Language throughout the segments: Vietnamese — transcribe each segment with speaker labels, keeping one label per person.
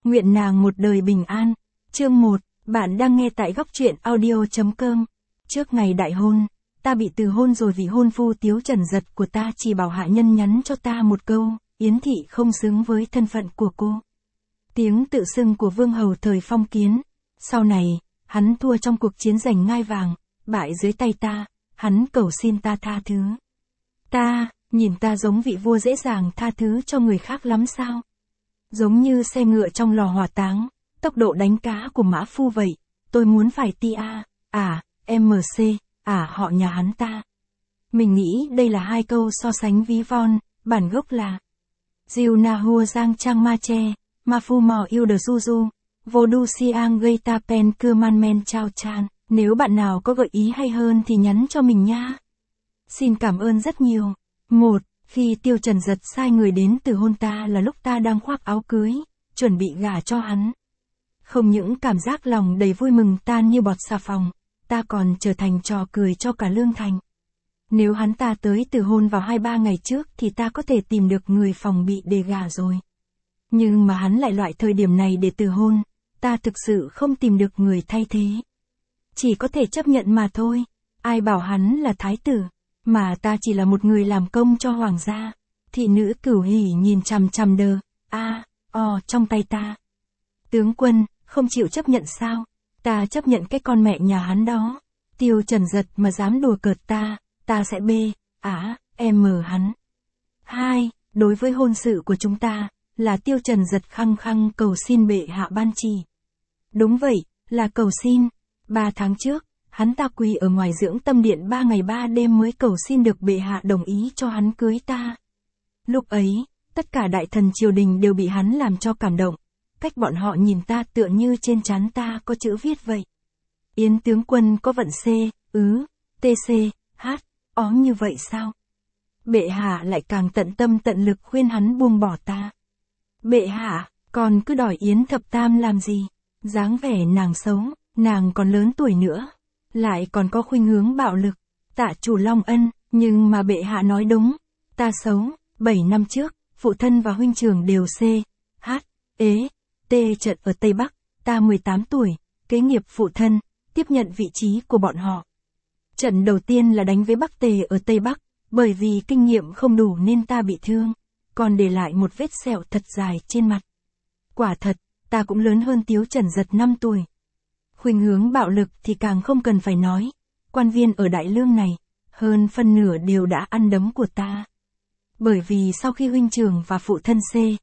Speaker 1: nguyện nàng một đời bình an. Chương 1, bạn đang nghe tại góc truyện audio.com. Trước ngày đại hôn, ta bị từ hôn rồi vì hôn phu Tiếu Trần Giật của ta chỉ bảo hạ nhân nhắn cho ta một câu, Yến thị không xứng với thân phận của cô. Tiếng tự xưng của vương hầu thời phong kiến. Sau này, hắn thua trong cuộc chiến giành ngai vàng, bại dưới tay ta, hắn cầu xin ta tha thứ. Ta, nhìn ta giống vị vua dễ dàng tha thứ cho người khác lắm sao? Giống như xe ngựa trong lò hỏa táng, tốc độ đánh cá của mã phu vậy, tôi muốn phải ti MC, họ nhà hắn ta. Mình nghĩ đây là hai câu so sánh ví von, bản gốc là Diêu na hua giang trang ma che, ma phu mò yêu de juju, vô du siang gây ta pen cưa man men chao chan. Nếu bạn nào có gợi ý hay hơn thì nhắn cho mình nha. Xin cảm ơn rất nhiều. 1. Khi Tiêu Trần Giật sai người đến từ hôn ta là lúc ta đang khoác áo cưới, chuẩn bị gả cho hắn. Không những cảm giác lòng đầy vui mừng tan như bọt xà phòng, ta còn trở thành trò cười cho cả Lương Thành. Nếu hắn ta tới từ hôn vào 2-3 ngày trước thì ta có thể tìm được người phòng bị để gả rồi. Nhưng mà hắn lại loại thời điểm này để từ hôn, ta thực sự không tìm được người thay thế. Chỉ có thể chấp nhận mà thôi, ai bảo hắn là thái tử, mà ta chỉ là một người làm công cho hoàng gia. Thị nữ Cửu Hỉ nhìn chằm chằm trong tay ta. Tướng quân, không chịu chấp nhận sao? Ta chấp nhận cái con mẹ nhà hắn đó. Tiêu Trần Giật mà dám đùa cợt ta sẽ hắn. 2. Đối với hôn sự của chúng ta, là Tiêu Trần Giật khăng khăng cầu xin bệ hạ ban chỉ. Đúng vậy, là cầu xin. 3 tháng trước, hắn ta quỳ ở ngoài dưỡng tâm điện 3 ngày 3 đêm mới cầu xin được bệ hạ đồng ý cho hắn cưới ta. Lúc ấy, tất cả đại thần triều đình đều bị hắn làm cho cảm động. Cách bọn họ nhìn ta tựa như trên trán ta có chữ viết vậy. Yến tướng quân có vận như vậy sao? Bệ hạ lại càng tận tâm tận lực khuyên hắn buông bỏ ta. Bệ hạ, còn cứ đòi Yến thập tam làm gì? Dáng vẻ nàng xấu, nàng còn lớn tuổi nữa, lại còn có khuynh hướng bạo lực. Tạ chủ Long Ân, nhưng mà bệ hạ nói đúng, ta xấu. 7 năm trước, phụ thân và huynh trưởng đều trận ở Tây Bắc, ta 18 tuổi, kế nghiệp phụ thân, tiếp nhận vị trí của bọn họ. Trận đầu tiên là đánh với Bắc Tề ở Tây Bắc, bởi vì kinh nghiệm không đủ nên ta bị thương, còn để lại một vết sẹo thật dài trên mặt. Quả thật, ta cũng lớn hơn Tiếu Trần Giật 5 tuổi. Khuynh hướng bạo lực thì càng không cần phải nói, quan viên ở Đại Lương này, hơn phân nửa đều đã ăn đấm của ta. Bởi vì sau khi huynh trưởng và phụ thân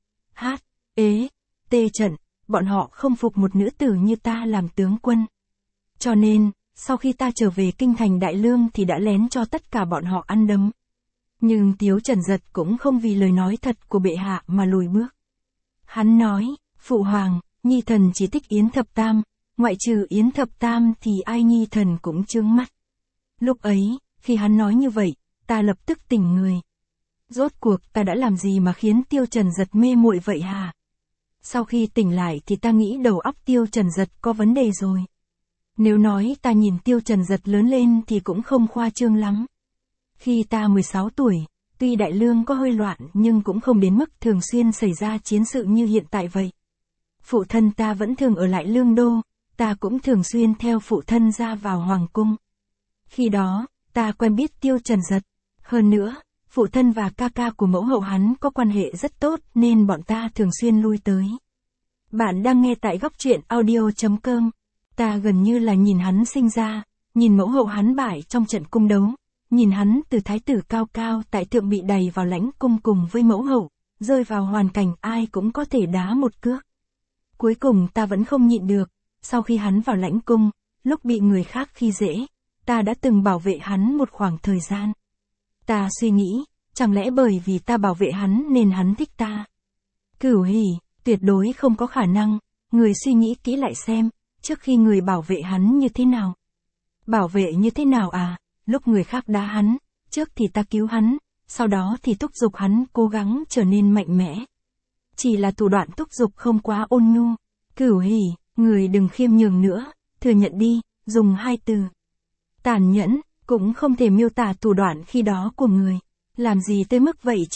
Speaker 1: trận, bọn họ không phục một nữ tử như ta làm tướng quân. Cho nên, sau khi ta trở về kinh thành Đại Lương thì đã lén cho tất cả bọn họ ăn đấm. Nhưng Tiếu Trần Giật cũng không vì lời nói thật của bệ hạ mà lùi bước. Hắn nói, phụ hoàng, nhi thần chỉ thích Yến thập tam, ngoại trừ Yến thập tam thì ai nhi thần cũng chướng mắt. Lúc ấy, khi hắn nói như vậy, ta lập tức tỉnh người. Rốt cuộc ta đã làm gì mà khiến Tiêu Trần Giật mê muội vậy hả? Sau khi tỉnh lại thì ta nghĩ đầu óc Tiêu Trần Giật có vấn đề rồi. Nếu nói ta nhìn Tiêu Trần Giật lớn lên thì cũng không khoa trương lắm. Khi ta 16 tuổi, tuy Đại Lương có hơi loạn nhưng cũng không đến mức thường xuyên xảy ra chiến sự như hiện tại vậy. Phụ thân ta vẫn thường ở lại Lương Đô, ta cũng thường xuyên theo phụ thân ra vào Hoàng Cung. Khi đó, ta quen biết Tiêu Trần Giật. Hơn nữa, phụ thân và ca ca của mẫu hậu hắn có quan hệ rất tốt nên bọn ta thường xuyên lui tới. Bạn đang nghe tại góc truyện audio.com. Ta gần như là nhìn hắn sinh ra, nhìn mẫu hậu hắn bại trong trận cung đấu, nhìn hắn từ thái tử cao cao tại thượng bị đày vào lãnh cung cùng với mẫu hậu, rơi vào hoàn cảnh ai cũng có thể đá một cước. Cuối cùng ta vẫn không nhịn được, sau khi hắn vào lãnh cung, lúc bị người khác khi dễ, ta đã từng bảo vệ hắn một khoảng thời gian. Ta suy nghĩ, chẳng lẽ bởi vì ta bảo vệ hắn nên hắn thích ta? Cửu Hỉ, tuyệt đối không có khả năng, người suy nghĩ kỹ lại xem, trước khi người bảo vệ hắn như thế nào? Bảo vệ như thế nào à? Lúc người khác đá hắn, trước thì ta cứu hắn, sau đó thì thúc giục hắn cố gắng trở nên mạnh mẽ. Chỉ là thủ đoạn thúc giục không quá ôn nhu. Cửu Hỉ, người đừng khiêm nhường nữa, thừa nhận đi, dùng 2 từ. Tàn nhẫn, cũng không thể miêu tả thủ đoạn khi đó của người. Làm gì tới mức vậy chứ?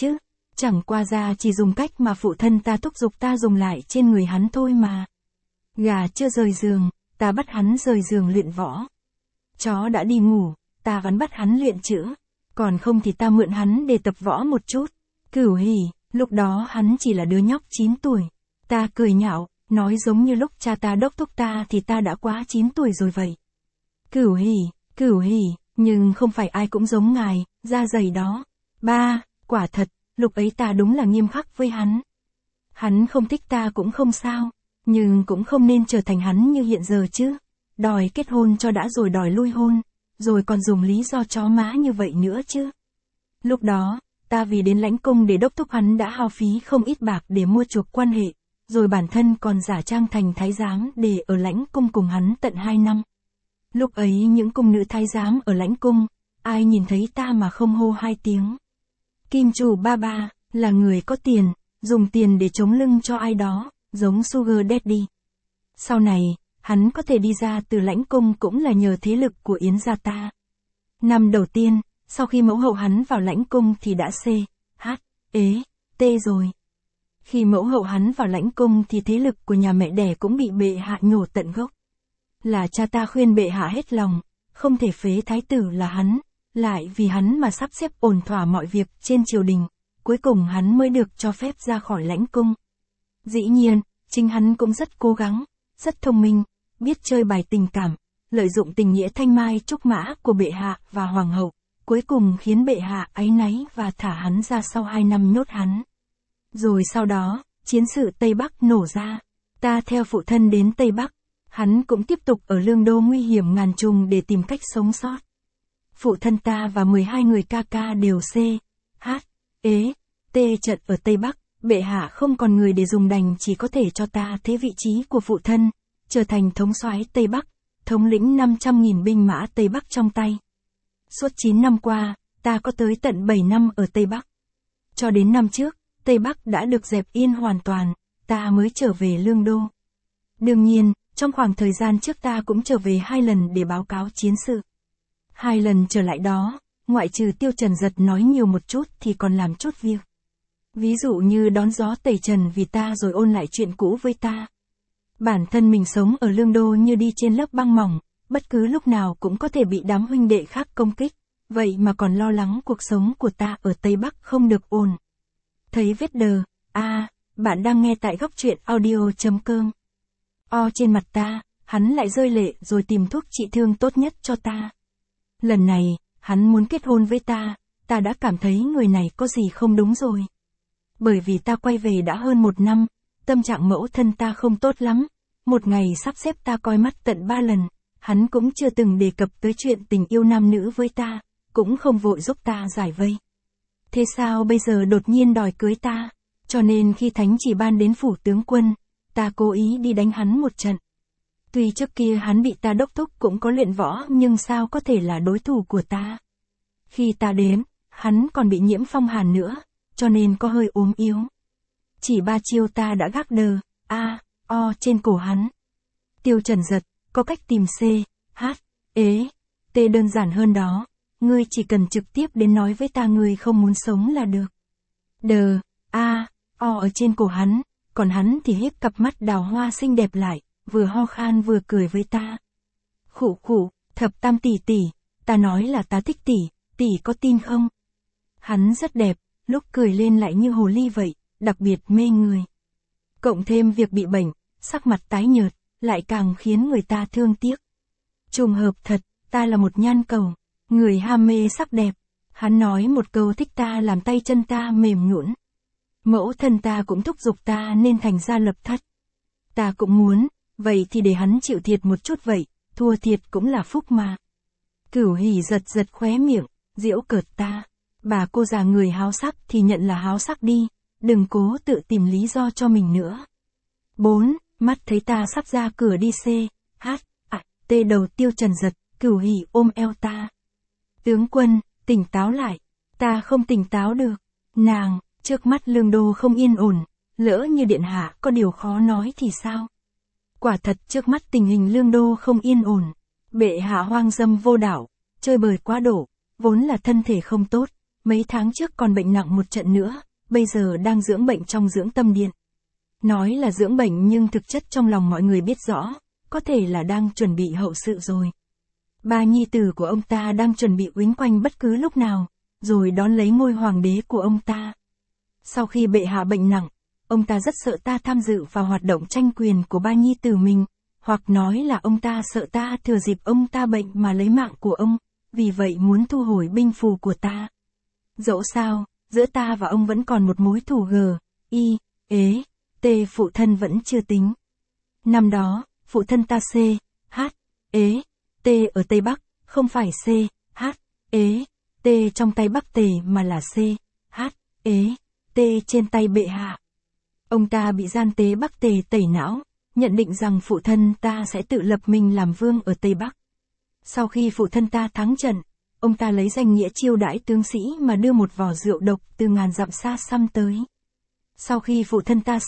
Speaker 1: Chẳng qua ra chỉ dùng cách mà phụ thân ta thúc giục ta dùng lại trên người hắn thôi mà. Gà chưa rời giường, ta bắt hắn rời giường luyện võ. Chó đã đi ngủ, ta vẫn bắt hắn luyện chữ. Còn không thì ta mượn hắn để tập võ một chút. Cửu Hỉ, lúc đó hắn chỉ là đứa nhóc 9 tuổi. Ta cười nhạo, nói giống như lúc cha ta đốc thúc ta thì ta đã quá 9 tuổi rồi vậy. Cửu Hỉ, nhưng không phải ai cũng giống ngài, da dày đó. Ba, quả thật, lúc ấy ta đúng là nghiêm khắc với hắn. Hắn không thích ta cũng không sao, nhưng cũng không nên trở thành hắn như hiện giờ chứ. Đòi kết hôn cho đã rồi đòi lui hôn, rồi còn dùng lý do chó má như vậy nữa chứ. Lúc đó, ta vì đến lãnh cung để đốc thúc hắn đã hao phí không ít bạc để mua chuộc quan hệ, rồi bản thân còn giả trang thành thái giám để ở lãnh cung cùng hắn tận 2 năm. Lúc ấy những cung nữ thái giám ở lãnh cung, ai nhìn thấy ta mà không hô 2 tiếng. Kim chủ ba ba, là người có tiền, dùng tiền để chống lưng cho ai đó, giống Sugar Daddy. Sau này, hắn có thể đi ra từ lãnh cung cũng là nhờ thế lực của Yến gia ta. Năm đầu tiên, sau khi mẫu hậu hắn vào lãnh cung thì đã T rồi. Khi mẫu hậu hắn vào lãnh cung thì thế lực của nhà mẹ đẻ cũng bị bệ hạ nhổ tận gốc. Là cha ta khuyên bệ hạ hết lòng, không thể phế thái tử là hắn, lại vì hắn mà sắp xếp ổn thỏa mọi việc trên triều đình, cuối cùng hắn mới được cho phép ra khỏi lãnh cung. Dĩ nhiên, chính hắn cũng rất cố gắng, rất thông minh, biết chơi bài tình cảm, lợi dụng tình nghĩa thanh mai trúc mã của bệ hạ và hoàng hậu, cuối cùng khiến bệ hạ áy náy và thả hắn ra sau 2 năm nhốt hắn. Rồi sau đó, chiến sự Tây Bắc nổ ra, ta theo phụ thân đến Tây Bắc, hắn cũng tiếp tục ở Lương Đô nguy hiểm ngàn trùng để tìm cách sống sót. Phụ thân ta và 12 người ca ca đều T trận ở Tây Bắc, bệ hạ không còn người để dùng đành chỉ có thể cho ta thế vị trí của phụ thân, trở thành thống soái Tây Bắc, thống lĩnh 500.000 binh mã Tây Bắc trong tay. Suốt 9 năm qua, ta có tới tận 7 năm ở Tây Bắc. Cho đến năm trước, Tây Bắc đã được dẹp yên hoàn toàn, ta mới trở về Lương Đô. Đương nhiên, trong khoảng thời gian trước ta cũng trở về 2 lần để báo cáo chiến sự. 2 lần trở lại đó, ngoại trừ Tiêu Trần Giật nói nhiều một chút thì còn làm chút việc. Ví dụ như đón gió tẩy trần vì ta rồi ôn lại chuyện cũ với ta. Bản thân mình sống ở Lương Đô như đi trên lớp băng mỏng, bất cứ lúc nào cũng có thể bị đám huynh đệ khác công kích, vậy mà còn lo lắng cuộc sống của ta ở Tây Bắc không được ổn. Thấy vết đờ, bạn đang nghe tại góc truyện audio.com. Trên mặt ta, hắn lại rơi lệ rồi tìm thuốc trị thương tốt nhất cho ta. Lần này, hắn muốn kết hôn với ta đã cảm thấy người này có gì không đúng rồi. Bởi vì ta quay về đã hơn 1 năm, tâm trạng mẫu thân ta không tốt lắm, một ngày sắp xếp ta coi mắt tận 3 lần, hắn cũng chưa từng đề cập tới chuyện tình yêu nam nữ với ta, cũng không vội giúp ta giải vây. Thế sao bây giờ đột nhiên đòi cưới ta, cho nên khi thánh chỉ ban đến phủ tướng quân, ta cố ý đi đánh hắn một trận. Tuy trước kia hắn bị ta đốc thúc cũng có luyện võ nhưng sao có thể là đối thủ của ta. Khi ta đến, hắn còn bị nhiễm phong hàn nữa, cho nên có hơi ốm yếu. Chỉ 3 chiêu ta đã gác đờ, trên cổ hắn. Tiêu Trần Giật, có cách tìm T đơn giản hơn đó, ngươi chỉ cần trực tiếp đến nói với ta ngươi không muốn sống là được. Đờ, ở trên cổ hắn, còn hắn thì híp cặp mắt đào hoa xinh đẹp lại, vừa ho khan vừa cười với ta. Khụ, Thập Tam tỷ, ta nói là ta thích tỷ có tin không? Hắn rất đẹp, lúc cười lên lại như hồ ly vậy, đặc biệt mê người. Cộng thêm việc bị bệnh, sắc mặt tái nhợt, lại càng khiến người ta thương tiếc. Trùng hợp thật, ta là một nhan cầu, người ham mê sắc đẹp. Hắn nói một câu thích ta làm tay chân ta mềm nhũn. Mẫu thân ta cũng thúc giục ta nên thành ra lập thất. Ta cũng muốn, vậy thì để hắn chịu thiệt một chút vậy, thua thiệt cũng là phúc mà. Cửu Hỉ giật khóe miệng, giễu cợt ta. Bà cô già người háo sắc thì nhận là háo sắc đi, đừng cố tự tìm lý do cho mình nữa. 4. Mắt thấy ta sắp ra cửa đi T đầu Tiêu Trần Giật, Cửu Hỉ ôm eo ta. Tướng quân, tỉnh táo lại, ta không tỉnh táo được. Nàng, trước mắt Lương Đô không yên ổn, lỡ như điện hạ có điều khó nói thì sao? Quả thật trước mắt tình hình Lương Đô không yên ổn. Bệ hạ hoang dâm vô đạo, chơi bời quá độ, vốn là thân thể không tốt, mấy tháng trước còn bệnh nặng một trận nữa, bây giờ đang dưỡng bệnh trong dưỡng tâm điện. Nói là dưỡng bệnh nhưng thực chất trong lòng mọi người biết rõ, có thể là đang chuẩn bị hậu sự rồi. Ba nhi tử của ông ta đang chuẩn bị uýnh quanh bất cứ lúc nào, rồi đón lấy ngôi hoàng đế của ông ta. Sau khi bệ hạ bệnh nặng, ông ta rất sợ ta tham dự vào hoạt động tranh quyền của ba nhi tử mình, hoặc nói là ông ta sợ ta thừa dịp ông ta bệnh mà lấy mạng của ông, vì vậy muốn thu hồi binh phù của ta. Dẫu sao, giữa ta và ông vẫn còn một mối thù phụ thân vẫn chưa tính. Năm đó, phụ thân ta ở Tây Bắc, không phải trong tay Bắc Tề mà là trên tay bệ hạ. Ông ta bị gian tế Bắc Tề tẩy não, nhận định rằng phụ thân ta sẽ tự lập mình làm vương ở Tây Bắc. Sau khi phụ thân ta thắng trận, ông ta lấy danh nghĩa chiêu đãi tướng sĩ mà đưa một vò rượu độc từ ngàn dặm xa xăm tới. Sau khi phụ thân ta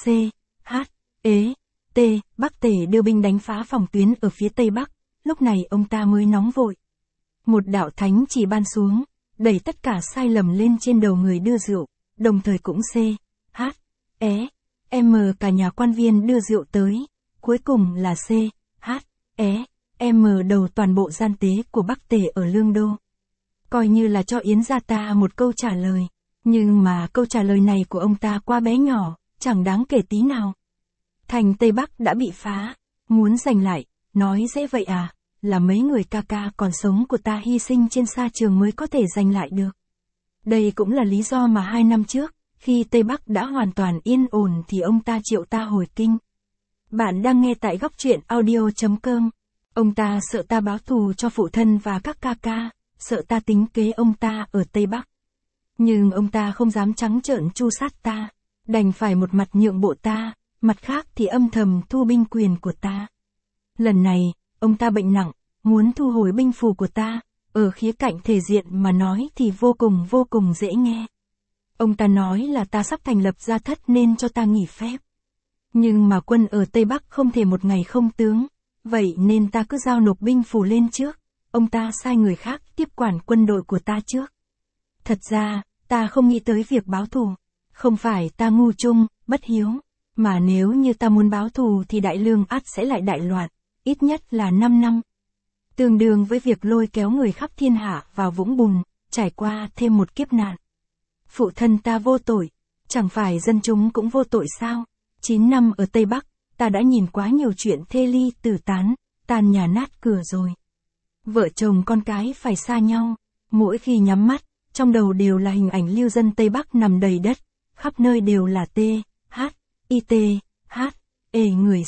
Speaker 1: Bắc Tề đưa binh đánh phá phòng tuyến ở phía Tây Bắc, lúc này ông ta mới nóng vội. Một đạo thánh chỉ ban xuống, đẩy tất cả sai lầm lên trên đầu người đưa rượu, đồng thời cũng cả nhà quan viên đưa rượu tới, cuối cùng là đầu toàn bộ gian tế của Bắc Tề ở Lương Đô. Coi như là cho Yến gia ta một câu trả lời, nhưng mà câu trả lời này của ông ta quá bé nhỏ, chẳng đáng kể tí nào. Thành Tây Bắc đã bị phá, muốn giành lại, nói dễ vậy à, là mấy người ca ca còn sống của ta hy sinh trên sa trường mới có thể giành lại được. Đây cũng là lý do mà 2 năm trước, khi Tây Bắc đã hoàn toàn yên ổn thì ông ta triệu ta hồi kinh. Bạn đang nghe tại Góc Truyện Audio.com. Ông ta sợ ta báo thù cho phụ thân và các ca ca, sợ ta tính kế ông ta ở Tây Bắc. Nhưng ông ta không dám trắng trợn tru sát ta, đành phải một mặt nhượng bộ ta, mặt khác thì âm thầm thu binh quyền của ta. Lần này, ông ta bệnh nặng, muốn thu hồi binh phù của ta, ở khía cạnh thể diện mà nói thì vô cùng dễ nghe. Ông ta nói là ta sắp thành lập gia thất nên cho ta nghỉ phép. Nhưng mà quân ở Tây Bắc không thể một ngày không tướng, vậy nên ta cứ giao nộp binh phù lên trước, ông ta sai người khác tiếp quản quân đội của ta trước. Thật ra, ta không nghĩ tới việc báo thù, không phải ta ngu trung, bất hiếu, mà nếu như ta muốn báo thù thì Đại Lương ắt sẽ lại đại loạn, ít nhất là 5 năm. Tương đương với việc lôi kéo người khắp thiên hạ vào vũng bùn, trải qua thêm một kiếp nạn. Phụ thân ta vô tội, chẳng phải dân chúng cũng vô tội sao? 9 năm ở Tây Bắc, ta đã nhìn quá nhiều chuyện thê ly tử tán, tàn nhà nát cửa rồi. Vợ chồng con cái phải xa nhau, mỗi khi nhắm mắt, trong đầu đều là hình ảnh lưu dân Tây Bắc nằm đầy đất, khắp nơi đều là người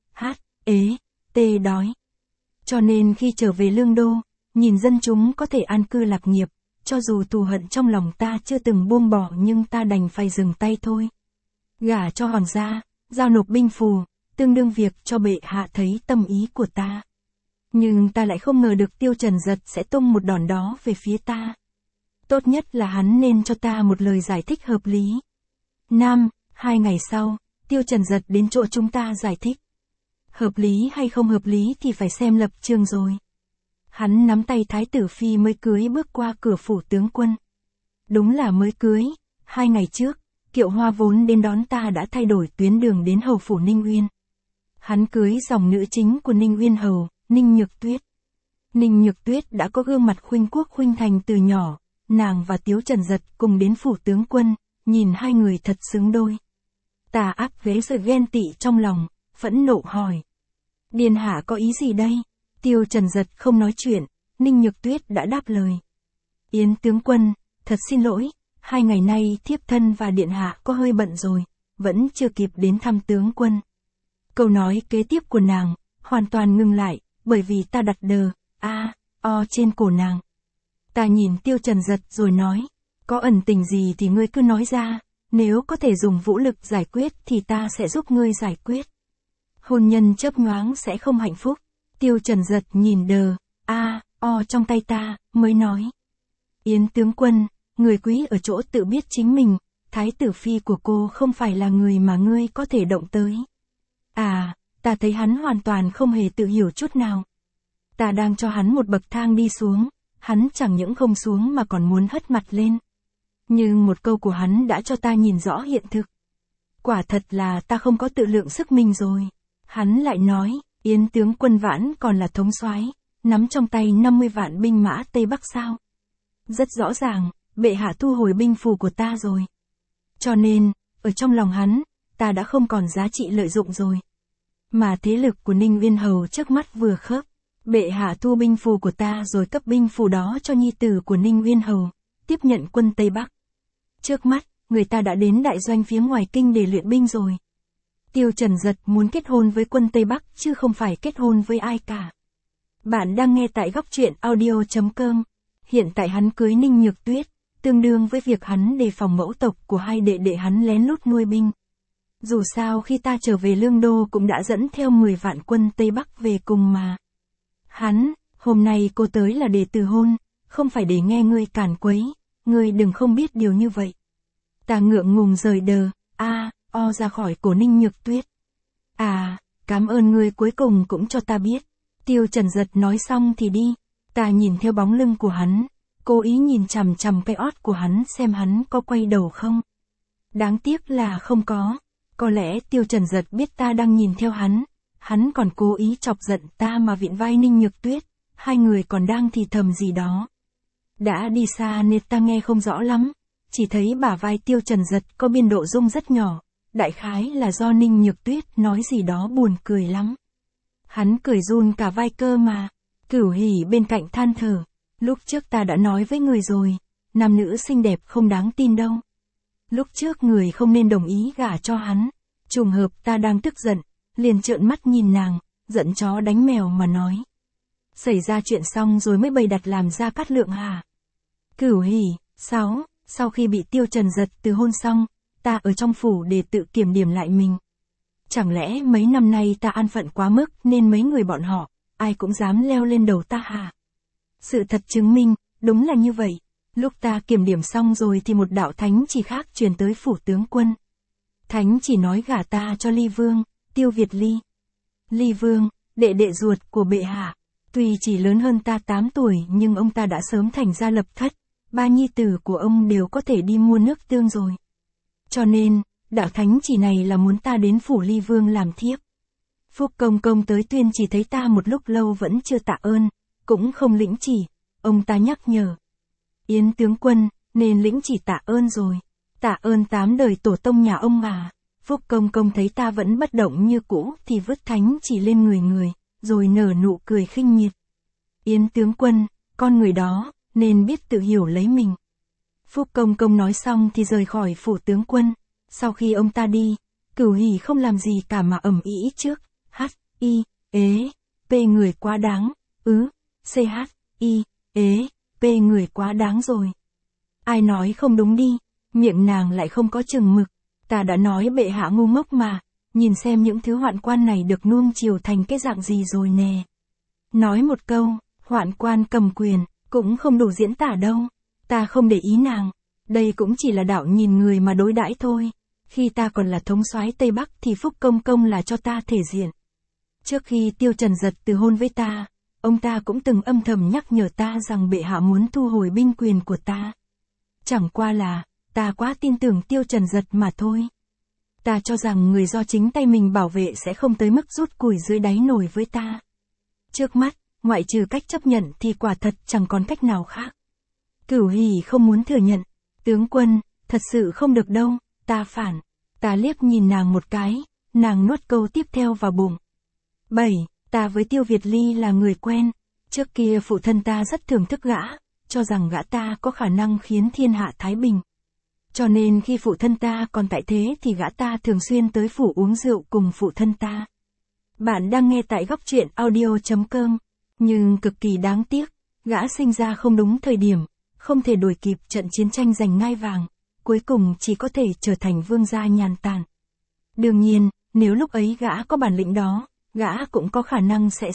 Speaker 1: đói. Cho nên khi trở về Lương Đô, nhìn dân chúng có thể an cư lạc nghiệp, cho dù thù hận trong lòng ta chưa từng buông bỏ nhưng ta đành phải dừng tay thôi. Gả cho Hoàng gia, giao nộp binh phù, tương đương việc cho bệ hạ thấy tâm ý của ta. Nhưng ta lại không ngờ được Tiêu Trần Dật sẽ tung một đòn đó về phía ta. Tốt nhất là hắn nên cho ta một lời giải thích hợp lý. 2 ngày sau, Tiêu Trần Dật đến chỗ chúng ta giải thích. Hợp lý hay không hợp lý thì phải xem lập trường rồi. Hắn nắm tay Thái tử Phi mới cưới bước qua cửa phủ tướng quân. Đúng là mới cưới, 2 ngày trước, kiệu hoa vốn đến đón ta đã thay đổi tuyến đường đến hầu phủ Ninh Uyên. Hắn cưới dòng nữ chính của Ninh Uyên hầu, Ninh Nhược Tuyết. Ninh Nhược Tuyết đã có gương mặt khuynh quốc khuynh thành từ nhỏ, nàng và Tiếu Trần Dật cùng đến phủ tướng quân, nhìn hai người thật xứng đôi. Ta áp ghế sự ghen tị trong lòng, phẫn nộ hỏi. Điện hạ có ý gì đây? Tiêu Trần Dật không nói chuyện, Ninh Nhược Tuyết đã đáp lời. Yến tướng quân, thật xin lỗi, 2 ngày nay thiếp thân và điện hạ có hơi bận rồi, vẫn chưa kịp đến thăm tướng quân. Câu nói kế tiếp của nàng, hoàn toàn ngừng lại, bởi vì ta đặt o trên cổ nàng. Ta nhìn Tiêu Trần Dật rồi nói, có ẩn tình gì thì ngươi cứ nói ra, nếu có thể dùng vũ lực giải quyết thì ta sẽ giúp ngươi giải quyết. Hôn nhân chớp nhoáng sẽ không hạnh phúc. Tiêu Trần Dật nhìn o trong tay ta, mới nói. Yến tướng quân, người quý ở chỗ tự biết chính mình, Thái tử Phi của cô không phải là người mà ngươi có thể động tới. Ta thấy hắn hoàn toàn không hề tự hiểu chút nào. Ta đang cho hắn một bậc thang đi xuống, hắn chẳng những không xuống mà còn muốn hất mặt lên. Nhưng một câu của hắn đã cho ta nhìn rõ hiện thực. Quả thật là ta không có tự lượng sức mình rồi. Hắn lại nói, Yến tướng quân Vãn còn là thống soái, nắm trong tay 50 vạn binh mã Tây Bắc sao? Rất rõ ràng, bệ hạ thu hồi binh phù của ta rồi. Cho nên, ở trong lòng hắn, ta đã không còn giá trị lợi dụng rồi. Mà thế lực của Ninh Uyên Hầu trước mắt vừa khớp. Bệ hạ thu binh phù của ta rồi cấp binh phù đó cho nhi tử của Ninh Uyên Hầu, tiếp nhận quân Tây Bắc. Trước mắt, người ta đã đến đại doanh phía ngoài kinh để luyện binh rồi. Tiêu Trần Dật muốn kết hôn với quân Tây Bắc chứ không phải kết hôn với ai cả. Bạn đang nghe tại góc truyện audio.com. Hiện tại hắn cưới Ninh Nhược Tuyết, tương đương với việc hắn đề phòng mẫu tộc của hai đệ đệ hắn lén lút nuôi binh. Dù sao khi ta trở về Lương Đô cũng đã dẫn theo 10 vạn quân Tây Bắc về cùng mà. Hắn, hôm nay cô tới là để từ hôn, không phải để nghe ngươi cản quấy, ngươi đừng không biết điều như vậy. Ta ngượng ngùng rời đờ, ra khỏi cổ Ninh Nhược Tuyết. Cảm ơn ngươi cuối cùng cũng cho ta biết. Tiêu Trần Dật nói xong thì đi, ta nhìn theo bóng lưng của hắn, cố ý nhìn chằm chằm cái ót của hắn xem hắn có quay đầu không. Đáng tiếc là không có lẽ Tiêu Trần Dật biết ta đang nhìn theo hắn còn cố ý chọc giận ta mà vịn vai Ninh Nhược Tuyết, hai người còn đang thì thầm gì đó. Đã đi xa nên ta nghe không rõ lắm, chỉ thấy bả vai Tiêu Trần Dật có biên độ rung rất nhỏ, đại khái là do Ninh Nhược Tuyết nói gì đó buồn cười lắm. Hắn cười run cả vai cơ mà. Cửu Hỉ bên cạnh than thở, lúc trước ta đã nói với người rồi, nam nữ xinh đẹp không đáng tin đâu. Lúc trước người không nên đồng ý gả cho hắn. Trùng hợp ta đang tức giận, liền trợn mắt nhìn nàng, giận chó đánh mèo mà nói. Xảy ra chuyện xong rồi mới bày đặt làm Gia Cát Lượng hả? Cửu Hỉ, sau khi bị Tiêu Trần Dật từ hôn xong, ta ở trong phủ để tự kiểm điểm lại mình. Chẳng lẽ mấy năm nay ta an phận quá mức nên mấy người bọn họ, ai cũng dám leo lên đầu ta hả? Sự thật chứng minh, đúng là như vậy. Lúc ta kiểm điểm xong rồi thì một đạo thánh chỉ khác truyền tới phủ tướng quân. Thánh chỉ nói gả ta cho Ly Vương, Tiêu Việt Ly. Ly Vương, đệ đệ ruột của bệ hạ, tuy chỉ lớn hơn ta 8 tuổi nhưng ông ta đã sớm thành gia lập thất, ba nhi tử của ông đều có thể đi mua nước tương rồi. Cho nên, đạo thánh chỉ này là muốn ta đến phủ Ly Vương làm thiếp. Phúc Công Công tới tuyên chỉ thấy ta một lúc lâu vẫn chưa tạ ơn, cũng không lĩnh chỉ, ông ta nhắc nhở. Yến tướng quân, nên lĩnh chỉ tạ ơn rồi. Tạ ơn 8 đời tổ tông nhà ông à. Phúc Công Công thấy ta vẫn bất động như cũ thì vứt thánh chỉ lên người, rồi nở nụ cười khinh miệt. Yến tướng quân, con người đó, nên biết tự hiểu lấy mình. Phúc Công Công nói xong thì rời khỏi phủ tướng quân. Sau khi ông ta đi, Cửu Hỉ không làm gì cả mà ầm ĩ trước. P người quá đáng. P người quá đáng rồi. Ai nói không đúng đi. Miệng nàng lại không có chừng mực. Ta đã nói bệ hạ ngu ngốc mà. Nhìn xem những thứ hoạn quan này được nuông chiều thành cái dạng gì rồi nè. Nói một câu, hoạn quan cầm quyền, cũng không đủ diễn tả đâu. Ta không để ý nàng. Đây cũng chỉ là đạo nhìn người mà đối đãi thôi. Khi ta còn là thống soái Tây Bắc thì Phúc Công Công là cho ta thể diện. Trước khi Tiêu Trần Dật từ hôn với ta, ông ta cũng từng âm thầm nhắc nhở ta rằng bệ hạ muốn thu hồi binh quyền của ta. Chẳng qua là, ta quá tin tưởng Tiêu Trần Dật mà thôi. Ta cho rằng người do chính tay mình bảo vệ sẽ không tới mức rút củi dưới đáy nồi với ta. Trước mắt, ngoại trừ cách chấp nhận thì quả thật chẳng còn cách nào khác. Cửu Hỉ không muốn thừa nhận. Tướng quân, thật sự không được đâu, ta phản. Ta liếc nhìn nàng một cái, nàng nuốt câu tiếp theo vào bụng. 7. Ta với Tiêu Việt Ly là người quen. Trước kia phụ thân ta rất thưởng thức gã, cho rằng gã ta có khả năng khiến thiên hạ thái bình. Cho nên khi phụ thân ta còn tại thế thì gã ta thường xuyên tới phủ uống rượu cùng phụ thân ta. Bạn đang nghe tại góc truyện audio.com. Nhưng cực kỳ đáng tiếc, gã sinh ra không đúng thời điểm, không thể đuổi kịp trận chiến tranh giành ngai vàng, cuối cùng chỉ có thể trở thành vương gia nhàn tản. Đương nhiên, nếu lúc ấy gã có bản lĩnh đó, gã cũng có khả năng sẽ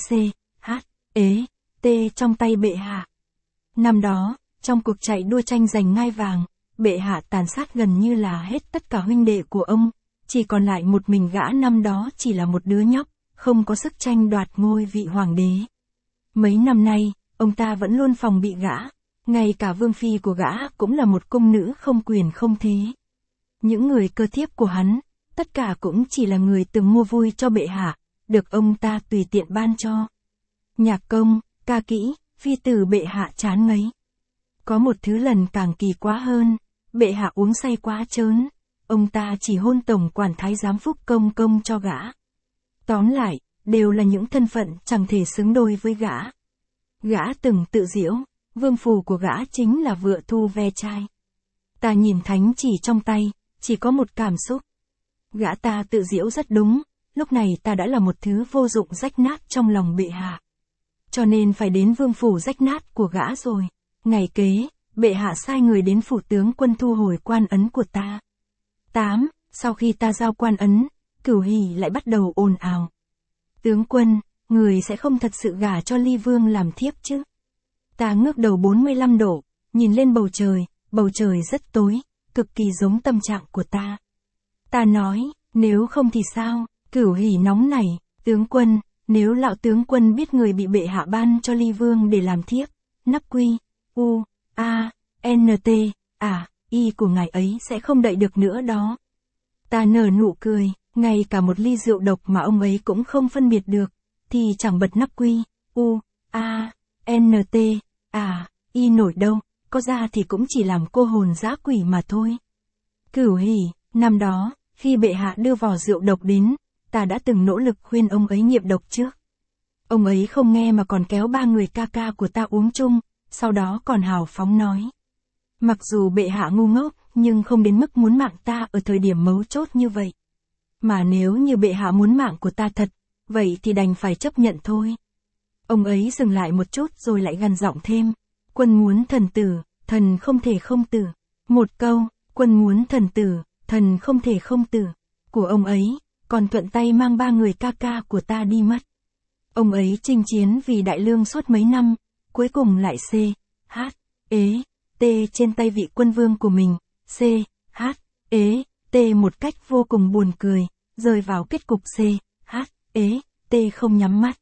Speaker 1: trong tay bệ hạ. Năm đó, trong cuộc chạy đua tranh giành ngai vàng, bệ hạ tàn sát gần như là hết tất cả huynh đệ của ông, chỉ còn lại một mình gã năm đó chỉ là một đứa nhóc, không có sức tranh đoạt ngôi vị hoàng đế. Mấy năm nay, ông ta vẫn luôn phòng bị gã, Ngay cả vương phi của gã cũng là một cung nữ không quyền không thế. Những người cơ thiếp của hắn, tất cả cũng chỉ là người từng mua vui cho bệ hạ, được ông ta tùy tiện ban cho. Nhạc công, ca kỹ, phi tử bệ hạ chán ngấy. Có một thứ lần càng kỳ quá hơn, bệ hạ uống say quá trớn, ông ta chỉ hôn tổng quản thái giám Phúc Công Công cho gã. Tóm lại, đều là những thân phận chẳng thể xứng đôi với gã. Gã từng tự giễu, vương phủ của gã chính là vựa thu ve chai. Ta nhìn thánh chỉ trong tay, chỉ có một cảm xúc. Gã ta tự giễu rất đúng, lúc này ta đã là một thứ vô dụng rách nát trong lòng bệ hạ. Cho nên phải đến vương phủ rách nát của gã rồi. Ngày kế, bệ hạ sai người đến phủ tướng quân thu hồi quan ấn của ta. 8. Sau khi ta giao quan ấn, Cửu Hỉ lại bắt đầu ồn ào. Tướng quân, người sẽ không thật sự gả cho Ly Vương làm thiếp chứ? Ta ngước đầu 45 độ, nhìn lên bầu trời rất tối, cực kỳ giống tâm trạng của ta. Ta nói, nếu không thì sao? Cửu Hỉ nóng nảy, tướng quân, nếu lão tướng quân biết người bị bệ hạ ban cho Ly Vương để làm thiếp, nắp quy, u, a, n t, y của ngài ấy sẽ không đậy được nữa đó. Ta nở nụ cười, ngay cả một ly rượu độc mà ông ấy cũng không phân biệt được, thì chẳng bật nắp quy, u, a, n t, y nổi đâu, có ra thì cũng chỉ làm cô hồn dã quỷ mà thôi. Cửu Hỉ, năm đó, khi bệ hạ đưa vò rượu độc đến, ta đã từng nỗ lực khuyên ông ấy nghiệm độc trước. Ông ấy không nghe mà còn kéo 3 người ca ca của ta uống chung, sau đó còn hào phóng nói. Mặc dù bệ hạ ngu ngốc, nhưng không đến mức muốn mạng ta ở thời điểm mấu chốt như vậy. Mà nếu như bệ hạ muốn mạng của ta thật, vậy thì đành phải chấp nhận thôi. Ông ấy dừng lại một chút rồi lại gằn giọng thêm. Quân muốn thần tử, thần không thể không tử. Một câu, quân muốn thần tử, thần không thể không tử, của ông ấy, còn thuận tay mang 3 người ca ca của ta đi mất. Ông ấy chinh chiến vì đại lương suốt mấy năm, cuối cùng lại C, H, ế, T trên tay vị quân vương của mình, C, H, ế, T một cách vô cùng buồn cười, rơi vào kết cục C, H, ế, T không nhắm mắt.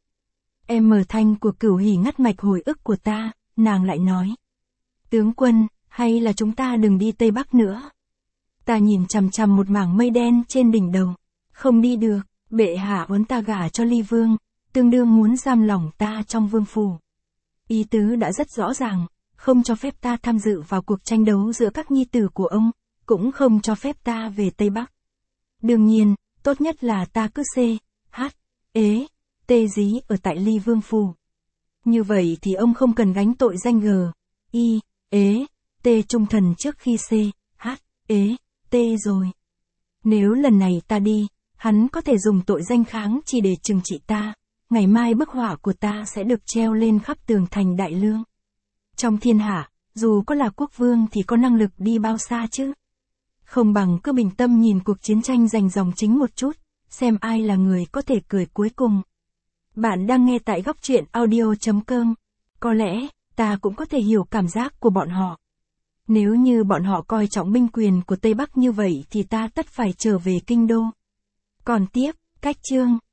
Speaker 1: Thanh của Cửu Hỉ ngắt mạch hồi ức của ta, nàng lại nói. Tướng quân, hay là chúng ta đừng đi Tây Bắc nữa? Ta nhìn chằm chằm một mảng mây đen trên đỉnh đầu. Không đi được, bệ hạ muốn ta gả cho Ly Vương, tương đương muốn giam lỏng ta trong vương phủ. Ý tứ đã rất rõ ràng, không cho phép ta tham dự vào cuộc tranh đấu giữa các nhi tử của ông, cũng không cho phép ta về Tây Bắc. Đương nhiên, tốt nhất là ta cứ C, H, ế, T dí ở tại Ly Vương phủ. Như vậy thì ông không cần gánh tội danh G, I, ế, T trung thần trước khi C, H, ế, T rồi. Nếu lần này ta đi, hắn có thể dùng tội danh kháng chỉ để trừng trị ta, ngày mai bức họa của ta sẽ được treo lên khắp tường thành Đại Lương. Trong thiên hạ, dù có là quốc vương thì có năng lực đi bao xa chứ? Không bằng cứ bình tâm nhìn cuộc chiến tranh giành dòng chính một chút, xem ai là người có thể cười cuối cùng. Bạn đang nghe tại góc truyện audio.com. Có lẽ, ta cũng có thể hiểu cảm giác của bọn họ. Nếu như bọn họ coi trọng binh quyền của Tây Bắc như vậy thì ta tất phải trở về kinh đô. Còn tiếp, cách chương.